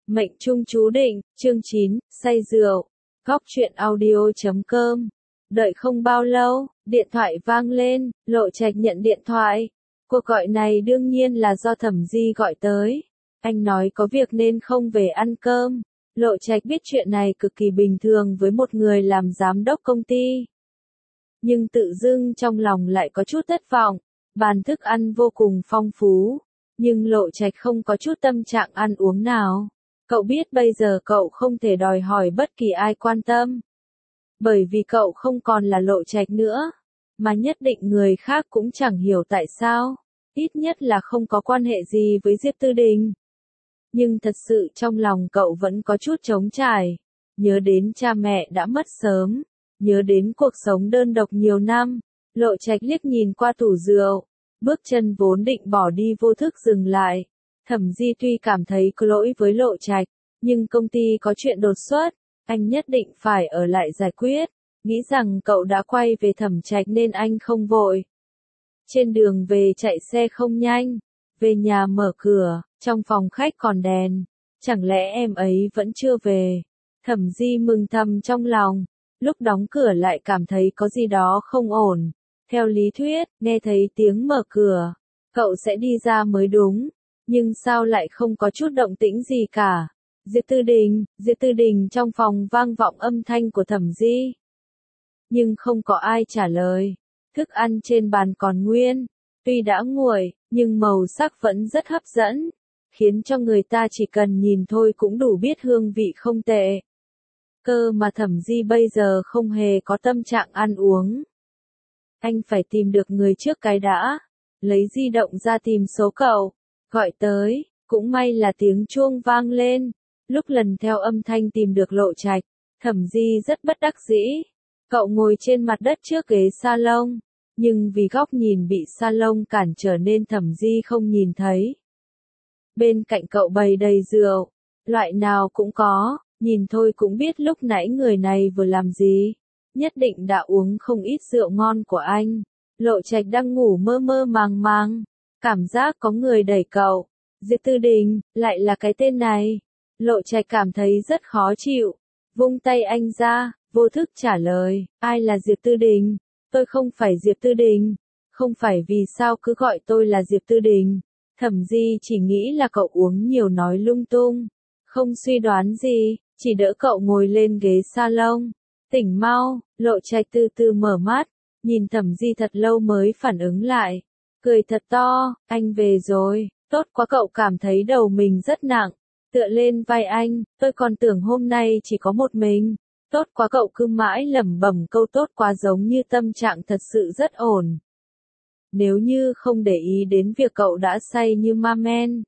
Mệnh trung chú định, chương 9, say rượu. Góc truyện audio.com. Đợi không bao lâu, điện thoại vang lên, Lộ Trạch nhận điện thoại. Cuộc gọi này đương nhiên là do Thẩm Di gọi tới. Anh nói có việc nên không về ăn cơm. Lộ Trạch biết chuyện này cực kỳ bình thường với một người làm giám đốc công ty. Nhưng tự dưng trong lòng lại có chút thất vọng. Bàn thức ăn vô cùng phong phú. Nhưng Lộ Trạch không có chút tâm trạng ăn uống nào. Cậu biết bây giờ cậu không thể đòi hỏi bất kỳ ai quan tâm. Bởi vì cậu không còn là Lộ Trạch nữa. Mà nhất định người khác cũng chẳng hiểu tại sao. Ít nhất là không có quan hệ gì với Diệp Tư Đình. Nhưng thật sự trong lòng cậu vẫn có chút trống trải. Nhớ đến cha mẹ đã mất sớm. Nhớ đến cuộc sống đơn độc nhiều năm. Lộ Trạch liếc nhìn qua tủ rượu. Bước chân vốn định bỏ đi vô thức dừng lại. Thẩm Di tuy cảm thấy có lỗi với Lộ Trạch, nhưng công ty có chuyện đột xuất, anh nhất định phải ở lại giải quyết. Nghĩ rằng cậu đã quay về Thẩm Trạch nên anh không vội. Trên đường về chạy xe không nhanh, về nhà mở cửa, trong phòng khách còn đèn. Chẳng lẽ em ấy vẫn chưa về? Thẩm Di mừng thầm trong lòng, lúc đóng cửa lại cảm thấy có gì đó không ổn. Theo lý thuyết, nghe thấy tiếng mở cửa, cậu sẽ đi ra mới đúng. Nhưng sao lại không có chút động tĩnh gì cả? Diệp Tư Đình trong phòng vang vọng âm thanh của Thẩm Di. Nhưng không có ai trả lời. Thức ăn trên bàn còn nguyên. Tuy đã nguội, nhưng màu sắc vẫn rất hấp dẫn. Khiến cho người ta chỉ cần nhìn thôi cũng đủ biết hương vị không tệ. Cơ mà Thẩm Di bây giờ không hề có tâm trạng ăn uống. Anh phải tìm được người trước cái đã. Lấy di động ra tìm số cậu. Gọi tới, cũng may là tiếng chuông vang lên. Lúc lần theo âm thanh tìm được Lộ Trạch, Thẩm Di rất bất đắc dĩ. Cậu ngồi trên mặt đất trước ghế salon, nhưng vì góc nhìn bị salon cản trở nên Thẩm Di không nhìn thấy. Bên cạnh cậu bày đầy rượu, loại nào cũng có, nhìn thôi cũng biết lúc nãy người này vừa làm gì. Nhất định đã uống không ít rượu ngon của anh. Lộ Trạch đang ngủ mơ mơ màng màng. Cảm giác có người đẩy cậu. Diệp Tư Đình, lại là cái tên này. Lộ Trạch cảm thấy rất khó chịu. Vung tay anh ra, vô thức trả lời, ai là Diệp Tư Đình? Tôi không phải Diệp Tư Đình. Không phải vì sao cứ gọi tôi là Diệp Tư Đình. Thẩm Di chỉ nghĩ là cậu uống nhiều nói lung tung. Không suy đoán gì, chỉ đỡ cậu ngồi lên ghế salon. Tỉnh mau, Lộ Trạch từ từ mở mắt, nhìn Thẩm Di thật lâu mới phản ứng lại. Cười thật to, anh về rồi, tốt quá cậu cảm thấy đầu mình rất nặng, tựa lên vai anh, tôi còn tưởng hôm nay chỉ có một mình, tốt quá cậu cứ mãi lẩm bẩm câu tốt quá giống như tâm trạng thật sự rất ổn. Nếu như không để ý đến việc cậu đã say như ma men.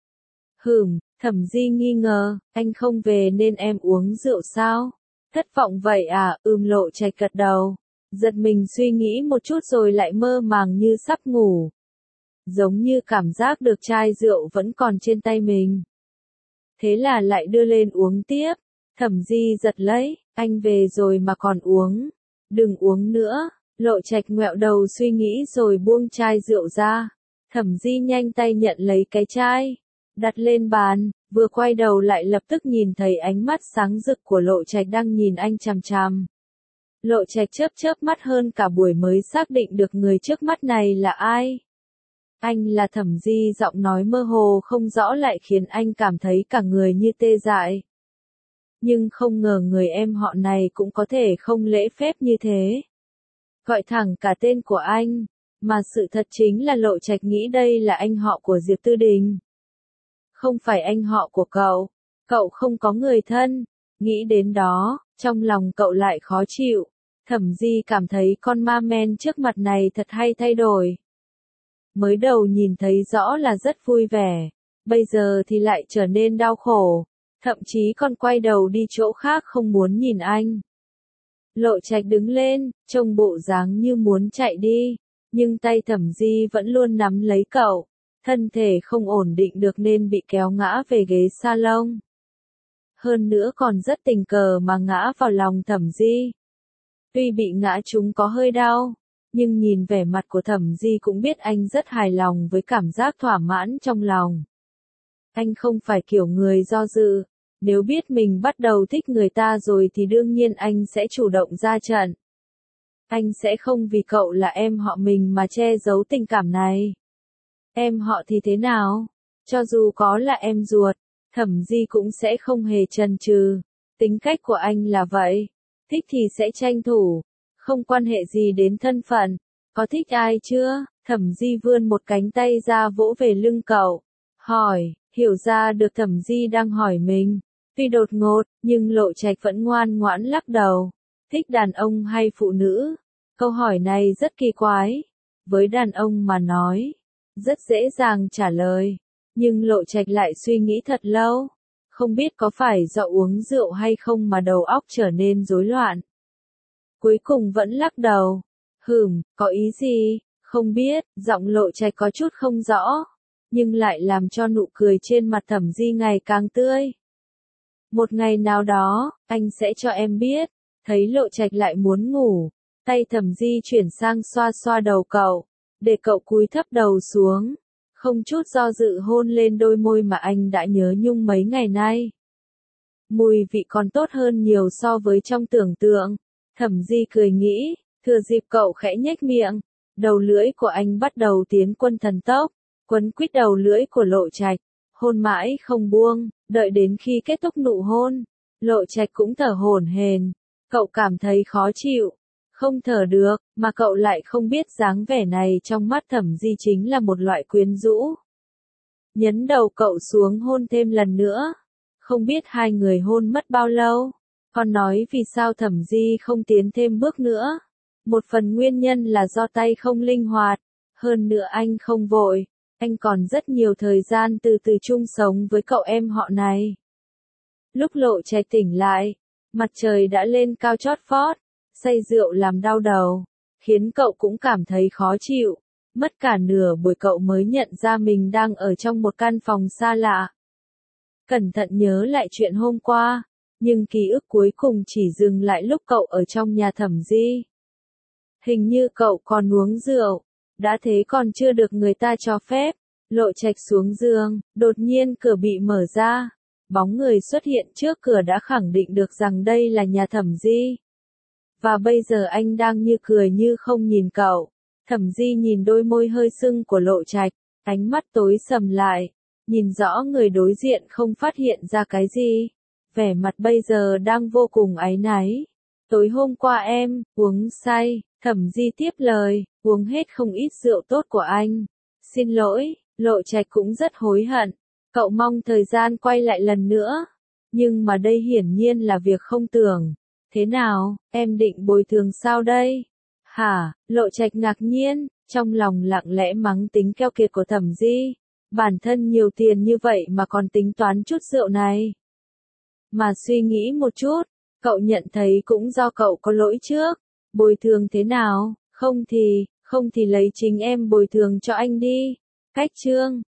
Thẩm Di nghi ngờ, anh không về nên em uống rượu sao? Thất vọng vậy à, Lộ Trạch gật đầu. Giật mình suy nghĩ một chút rồi lại mơ màng như sắp ngủ. Giống như cảm giác được chai rượu vẫn còn trên tay mình. Thế là lại đưa lên uống tiếp. Thẩm Di giật lấy, anh về rồi mà còn uống. Đừng uống nữa. Lộ Trạch ngoẹo đầu suy nghĩ rồi buông chai rượu ra. Thẩm Di nhanh tay nhận lấy cái chai. Đặt lên bàn, vừa quay đầu lại lập tức nhìn thấy ánh mắt sáng rực của Lộ Trạch đang nhìn anh chằm chằm. Lộ Trạch chớp mắt hơn cả buổi mới xác định được người trước mắt này là ai. Anh là Thẩm Di, giọng nói mơ hồ không rõ lại khiến anh cảm thấy cả người như tê dại. Nhưng không ngờ người em họ này cũng có thể không lễ phép như thế. Gọi thẳng cả tên của anh, mà sự thật chính là Lộ Trạch nghĩ đây là anh họ của Diệp Tư Đình. Không phải anh họ của cậu không có người thân. Nghĩ đến đó, trong lòng cậu lại khó chịu. Thẩm Di cảm thấy con ma men trước mặt này thật hay thay đổi. Mới đầu nhìn thấy rõ là rất vui vẻ, bây giờ thì lại trở nên đau khổ, thậm chí còn quay đầu đi chỗ khác không muốn nhìn anh. Lộ Trạch đứng lên, trông bộ dáng như muốn chạy đi, nhưng tay Thẩm Di vẫn luôn nắm lấy cậu, thân thể không ổn định được nên bị kéo ngã về ghế salon. Hơn nữa còn rất tình cờ mà ngã vào lòng Thẩm Di. Tuy bị ngã trúng có hơi đau, nhưng nhìn vẻ mặt của Thẩm Di cũng biết anh rất hài lòng với cảm giác thỏa mãn trong lòng. Anh không phải kiểu người do dự, Nếu biết mình bắt đầu thích người ta rồi thì đương nhiên anh sẽ chủ động ra trận. Anh sẽ không vì cậu là em họ mình mà che giấu tình cảm này. Em họ thì thế nào? Cho dù có là em ruột, Thẩm Di cũng sẽ không hề chần chừ. Tính cách của anh là vậy. Thích thì sẽ tranh thủ. Không quan hệ gì đến thân phận. Có thích ai chưa? Thẩm Di vươn một cánh tay ra vỗ về lưng cậu. Hỏi, hiểu ra được Thẩm Di đang hỏi mình. Tuy đột ngột, nhưng Lộ Trạch vẫn ngoan ngoãn lắc đầu. Thích đàn ông hay phụ nữ? Câu hỏi này rất kỳ quái. Với đàn ông mà nói, rất dễ dàng trả lời. Nhưng Lộ Trạch lại suy nghĩ thật lâu. Không biết có phải do uống rượu hay không mà đầu óc trở nên rối loạn. Cuối cùng vẫn lắc đầu. Có ý gì? Không biết, giọng Lộ Trạch có chút không rõ. Nhưng lại làm cho nụ cười trên mặt Thẩm Di ngày càng tươi. Một ngày nào đó, anh sẽ cho em biết. Thấy Lộ Trạch lại muốn ngủ. Tay Thẩm Di chuyển sang xoa xoa đầu cậu. Để cậu cúi thấp đầu xuống. Không chút do dự hôn lên đôi môi mà anh đã nhớ nhung mấy ngày nay. Mùi vị còn tốt hơn nhiều so với trong tưởng tượng. Thẩm Di cười nghĩ, thừa dịp cậu khẽ nhếch miệng. Đầu lưỡi của anh bắt đầu tiến quân thần tốc, quấn quýt đầu lưỡi của Lộ Trạch, hôn mãi không buông, đợi đến khi kết thúc nụ hôn. Lộ Trạch cũng thở hổn hển, cậu cảm thấy khó chịu, không thở được, mà cậu lại không biết dáng vẻ này trong mắt Thẩm Di chính là một loại quyến rũ. Nhấn đầu cậu xuống hôn thêm lần nữa. Không biết hai người hôn mất bao lâu, còn nói vì sao Thẩm Di không tiến thêm bước nữa. Một phần nguyên nhân là do tay không linh hoạt, hơn nữa anh không vội, anh còn rất nhiều thời gian từ từ chung sống với cậu em họ này. Lúc Lộ Trạch tỉnh lại, mặt trời đã lên cao chót vót, say rượu làm đau đầu, khiến cậu cũng cảm thấy khó chịu. Mất cả nửa buổi cậu mới nhận ra mình đang ở trong một căn phòng xa lạ. Cẩn thận nhớ lại chuyện hôm qua, nhưng ký ức cuối cùng chỉ dừng lại lúc cậu ở trong nhà Thẩm Di. Hình như cậu còn uống rượu, đã thế còn chưa được người ta cho phép. Lộ Trạch xuống giường, đột nhiên cửa bị mở ra. Bóng người xuất hiện trước cửa đã khẳng định được rằng đây là nhà Thẩm Di. Và bây giờ anh đang như cười như không nhìn cậu. Thẩm Di nhìn đôi môi hơi sưng của Lộ Trạch, ánh mắt tối sầm lại, nhìn rõ người đối diện không phát hiện ra cái gì. Vẻ mặt bây giờ đang vô cùng áy náy. Tối hôm qua em, uống say, Thẩm Di tiếp lời, uống hết không ít rượu tốt của anh. Xin lỗi, Lộ Trạch cũng rất hối hận. Cậu mong thời gian quay lại lần nữa. Nhưng mà đây hiển nhiên là việc không tưởng. Thế nào, em định bồi thường sao đây? Hả, Lộ Trạch ngạc nhiên, trong lòng lặng lẽ mắng tính keo kiệt của Thẩm Di. Bản thân nhiều tiền như vậy mà còn tính toán chút rượu này. Mà suy nghĩ một chút, cậu nhận thấy cũng do cậu có lỗi trước. Bồi thường thế nào, không thì lấy chính em bồi thường cho anh đi. Cách chương